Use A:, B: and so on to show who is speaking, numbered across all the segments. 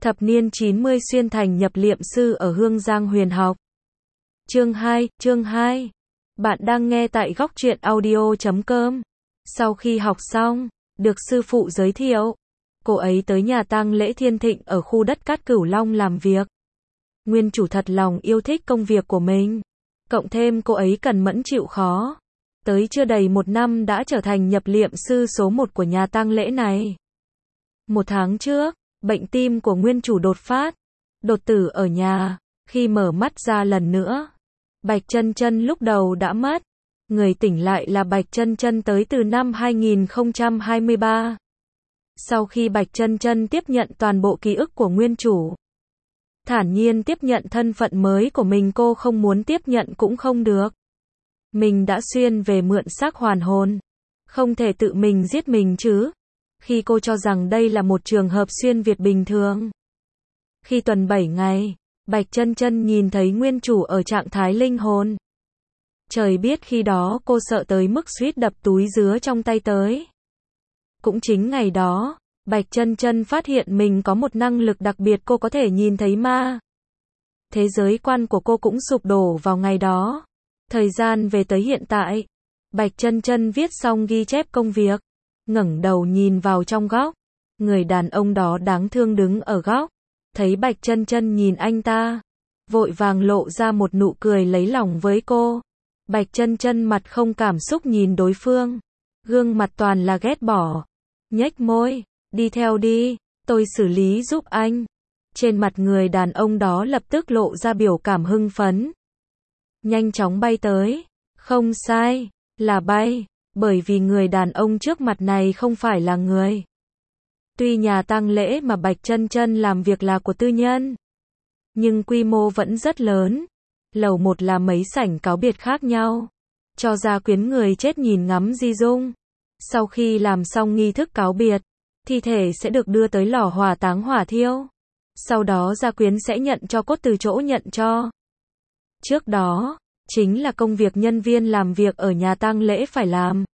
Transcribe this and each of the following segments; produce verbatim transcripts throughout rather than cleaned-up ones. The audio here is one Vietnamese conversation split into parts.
A: Thập niên chín mươi xuyên thành nhập liệm sư ở Hương Giang huyền học. Chương hai, chương hai. Bạn đang nghe tại góc truyện audio chấm com. Sau khi học xong, được sư phụ giới thiệu, cô ấy tới nhà tang lễ Thiên Thịnh ở khu đất Cát Cửu Long làm việc. Nguyên chủ thật lòng yêu thích công việc của mình, cộng thêm cô ấy cần mẫn chịu khó. Tới chưa đầy một năm đã trở thành nhập liệm sư số một của nhà tang lễ này. Một tháng trước, bệnh tim của nguyên chủ đột phát, đột tử ở nhà. Khi mở mắt ra lần nữa, Bạch Chân Chân lúc đầu đã mất. Người tỉnh lại là Bạch Chân Chân tới từ năm hai nghìn không trăm hai mươi ba. Sau khi Bạch Chân Chân tiếp nhận toàn bộ ký ức của nguyên chủ, thản nhiên tiếp nhận thân phận mới của mình, cô không muốn tiếp nhận cũng không được. Mình đã xuyên về mượn xác hoàn hồn, không thể tự mình giết mình chứ. Khi cô cho rằng đây là một trường hợp xuyên Việt bình thường. Khi tuần bảy ngày, Bạch Chân Chân nhìn thấy nguyên chủ ở trạng thái linh hồn. Trời biết khi đó cô sợ tới mức suýt đập túi dứa trong tay tới. Cũng chính ngày đó, Bạch Chân Chân phát hiện mình có một năng lực đặc biệt, cô có thể nhìn thấy ma. Thế giới quan của cô cũng sụp đổ vào ngày đó. Thời gian về tới hiện tại, Bạch Chân Chân viết xong ghi chép công việc, ngẩng đầu nhìn vào trong góc. Người đàn ông đó đáng thương đứng ở góc, thấy Bạch Chân Chân nhìn anh ta, vội vàng lộ ra một nụ cười lấy lòng với cô. Bạch Chân Chân mặt không cảm xúc nhìn đối phương, gương mặt toàn là ghét bỏ, nhếch môi, đi theo đi, tôi xử lý giúp anh. Trên mặt người đàn ông đó lập tức lộ ra biểu cảm hưng phấn, nhanh chóng bay tới. Không sai, là bay, bởi vì người đàn ông trước mặt này không phải là người. Tuy nhà tang lễ mà Bạch Chân Chân làm việc là của tư nhân, nhưng quy mô vẫn rất lớn. Lầu một là mấy sảnh cáo biệt khác nhau, cho gia quyến người chết nhìn ngắm di dung. Sau khi làm xong nghi thức cáo biệt, thi thể sẽ được đưa tới lò hỏa táng hỏa thiêu. Sau đó gia quyến sẽ nhận cho cốt từ chỗ nhận cho. Trước đó, chính là công việc nhân viên làm việc ở nhà tang lễ phải làm.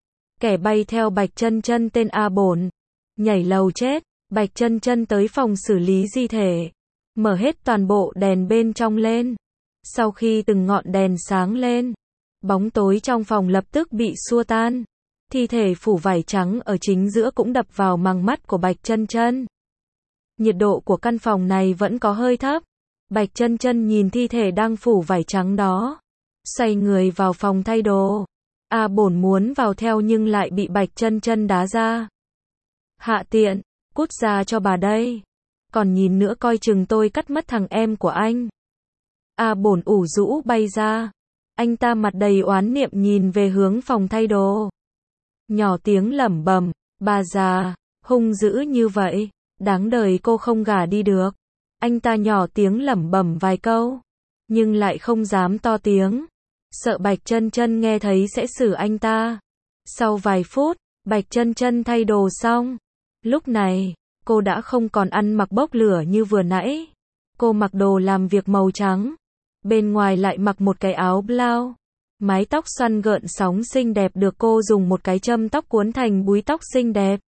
A: Kẻ bay theo Bạch Chân Chân tên A Bổn, nhảy lầu chết. Bạch Chân Chân tới phòng xử lý di thể, mở hết toàn bộ đèn bên trong lên. Sau khi từng ngọn đèn sáng lên, bóng tối trong phòng lập tức bị xua tan. Thi thể phủ vải trắng ở chính giữa cũng đập vào màng mắt của Bạch Chân Chân. Nhiệt độ của căn phòng này vẫn có hơi thấp. Bạch Chân Chân nhìn thi thể đang phủ vải trắng đó, xoay người vào phòng thay đồ. A Bổn muốn vào theo nhưng lại bị Bạch Chân Chân đá ra. Hạ tiện, cút ra cho bà đây. Còn nhìn nữa coi chừng tôi cắt mất thằng em của anh. A Bổn ủ rũ bay ra. Anh ta mặt đầy oán niệm nhìn về hướng phòng thay đồ, nhỏ tiếng lẩm bẩm, bà già, hung dữ như vậy, đáng đời cô không gả đi được. Anh ta nhỏ tiếng lẩm bẩm vài câu, nhưng lại không dám to tiếng, sợ Bạch Chân Chân nghe thấy sẽ xử anh ta. Sau vài phút, Bạch Chân Chân thay đồ xong. Lúc này, cô đã không còn ăn mặc bốc lửa như vừa nãy. Cô mặc đồ làm việc màu trắng, bên ngoài lại mặc một cái áo blau. Mái tóc xoăn gợn sóng xinh đẹp được cô dùng một cái châm tóc cuốn thành búi tóc xinh đẹp.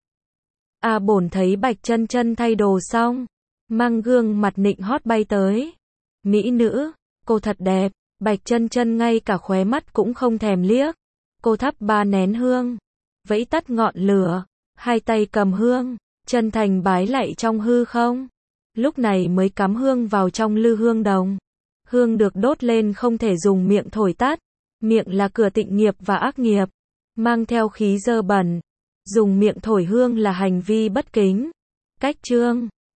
A: A Bổn thấy Bạch Chân Chân thay đồ xong, mang gương mặt nịnh hót bay tới. Mỹ nữ, cô thật đẹp. Bạch Chân Chân ngay cả khóe mắt cũng không thèm liếc. Cô thắp ba nén hương, vẫy tắt ngọn lửa, hai tay cầm hương, chân thành bái lạy trong hư không. Lúc này mới cắm hương vào trong lư hương đồng. Hương được đốt lên không thể dùng miệng thổi tắt. Miệng là cửa tịnh nghiệp và ác nghiệp, mang theo khí dơ bẩn. Dùng miệng thổi hương là hành vi bất kính. Cách chương